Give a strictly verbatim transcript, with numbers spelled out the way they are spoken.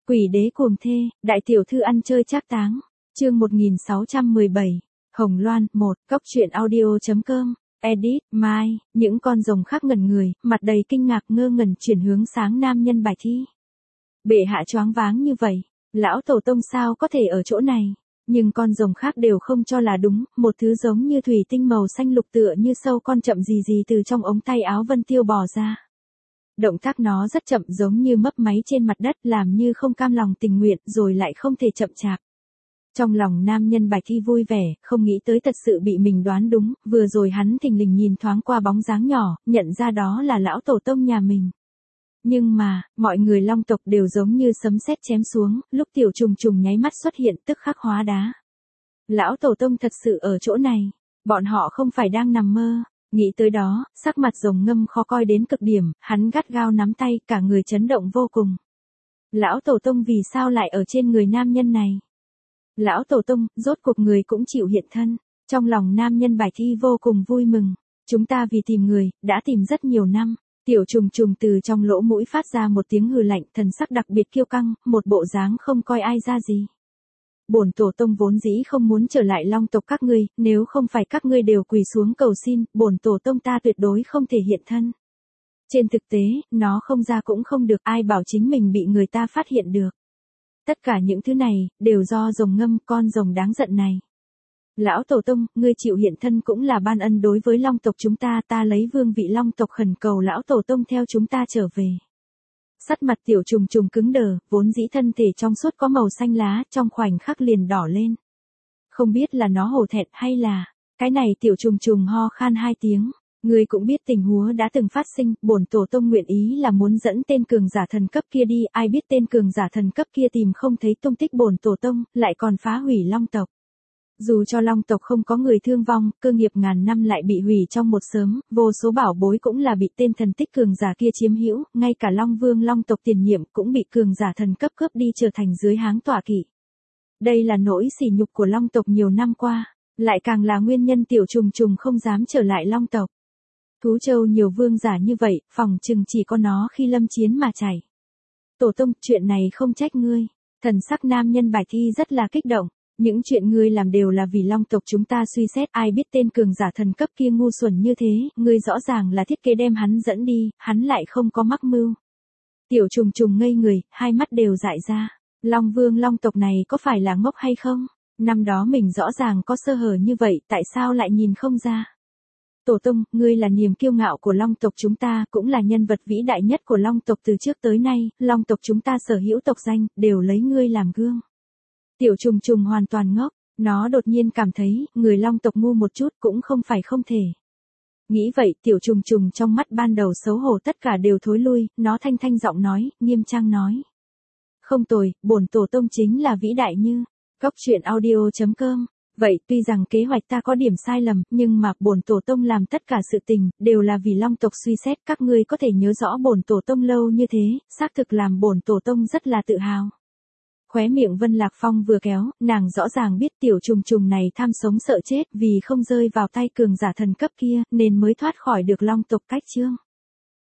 Quỷ đế cuồng thê, đại tiểu thư ăn chơi trác táng. Chương một nghìn sáu trăm mười bảy. Hồng Loan, một, Cốc truyện audio.com. Edit, Mai, những con rồng khác ngẩn người, mặt đầy kinh ngạc ngơ ngẩn chuyển hướng sáng nam nhân bài thi. Bệ hạ choáng váng như vậy, lão tổ tông sao có thể ở chỗ này? Nhưng con rồng khác đều không cho là đúng, một thứ giống như thủy tinh màu xanh lục tựa như sâu con chậm gì gì từ trong ống tay áo Vân Tiêu bò ra. Động tác nó rất chậm giống như mấp máy trên mặt đất làm như không cam lòng tình nguyện rồi lại không thể chậm chạp. Trong lòng nam nhân Bạch Thi vui vẻ, không nghĩ tới thật sự bị mình đoán đúng, vừa rồi hắn thình lình nhìn thoáng qua bóng dáng nhỏ, nhận ra đó là lão tổ tông nhà mình. Nhưng mà, mọi người Long tộc đều giống như sấm sét chém xuống, lúc tiểu trùng trùng nháy mắt xuất hiện tức khắc hóa đá. Lão tổ tông thật sự ở chỗ này, bọn họ không phải đang nằm mơ. Nghĩ tới đó, sắc mặt rồng ngâm khó coi đến cực điểm, hắn gắt gao nắm tay, cả người chấn động vô cùng. Lão tổ tông vì sao lại ở trên người nam nhân này? Lão tổ tông, rốt cuộc người cũng chịu hiện thân. Trong lòng nam nhân Bài Thi vô cùng vui mừng. Chúng ta vì tìm người, đã tìm rất nhiều năm. Tiểu trùng trùng từ trong lỗ mũi phát ra một tiếng hừ lạnh, thần sắc đặc biệt kiêu căng, một bộ dáng không coi ai ra gì. Bổn tổ tông vốn dĩ không muốn trở lại Long tộc các ngươi, nếu không phải các ngươi đều quỳ xuống cầu xin, bổn tổ tông ta tuyệt đối không thể hiện thân. Trên thực tế, nó không ra cũng không được, ai bảo chính mình bị người ta phát hiện được. Tất cả những thứ này, đều do rồng ngâm, con rồng đáng giận này. Lão tổ tông, ngươi chịu hiện thân cũng là ban ân đối với Long tộc chúng ta, ta lấy vương vị Long tộc khẩn cầu lão tổ tông theo chúng ta trở về. Sắt mặt tiểu trùng trùng cứng đờ, vốn dĩ thân thể trong suốt có màu xanh lá, trong khoảnh khắc liền đỏ lên. Không biết là nó hổ thẹn hay là, cái này tiểu trùng trùng ho khan hai tiếng. Người cũng biết tình huống đã từng phát sinh, bổn tổ tông nguyện ý là muốn dẫn tên cường giả thần cấp kia đi, ai biết tên cường giả thần cấp kia tìm không thấy tung tích bổn tổ tông, lại còn phá hủy Long tộc. Dù cho Long tộc không có người thương vong, cơ nghiệp ngàn năm lại bị hủy trong một sớm, vô số bảo bối cũng là bị tên thần tích cường giả kia chiếm hữu, ngay cả Long Vương Long tộc tiền nhiệm cũng bị cường giả thần cấp cướp đi trở thành dưới háng tọa kỵ. Đây là nỗi sỉ nhục của Long tộc nhiều năm qua, lại càng là nguyên nhân tiểu trùng trùng không dám trở lại Long tộc. Thú Châu nhiều vương giả như vậy, phòng chừng chỉ có nó khi lâm chiến mà chảy. Tổ tông, chuyện này không trách ngươi. Thần sắc nam nhân Bài Thi rất là kích động. Những chuyện ngươi làm đều là vì Long tộc chúng ta suy xét, ai biết tên cường giả thần cấp kia ngu xuẩn như thế, ngươi rõ ràng là thiết kế đem hắn dẫn đi, hắn lại không có mắc mưu. Tiểu trùng trùng ngây người, hai mắt đều dại ra. Long Vương Long tộc này có phải là ngốc hay không? Năm đó mình rõ ràng có sơ hở như vậy, tại sao lại nhìn không ra? Tổ tông, ngươi là niềm kiêu ngạo của Long tộc chúng ta, cũng là nhân vật vĩ đại nhất của Long tộc từ trước tới nay, Long tộc chúng ta sở hữu tộc danh, đều lấy ngươi làm gương. Tiểu trùng trùng hoàn toàn ngốc, nó đột nhiên cảm thấy, người Long tộc ngu một chút cũng không phải không thể. Nghĩ vậy, tiểu trùng trùng trong mắt ban đầu xấu hổ tất cả đều thối lui, nó thanh thanh giọng nói, nghiêm trang nói. Không tồi, bổn tổ tông chính là vĩ đại như, Cốc truyện audio.com. Vậy, tuy rằng kế hoạch ta có điểm sai lầm, nhưng mà, bổn tổ tông làm tất cả sự tình, đều là vì Long tộc suy xét, các ngươi có thể nhớ rõ bổn tổ tông lâu như thế, xác thực làm bổn tổ tông rất là tự hào. Khóe miệng Vân Lạc Phong vừa kéo, nàng rõ ràng biết tiểu trùng trùng này tham sống sợ chết vì không rơi vào tay cường giả thần cấp kia, nên mới thoát khỏi được Long tộc cách chương.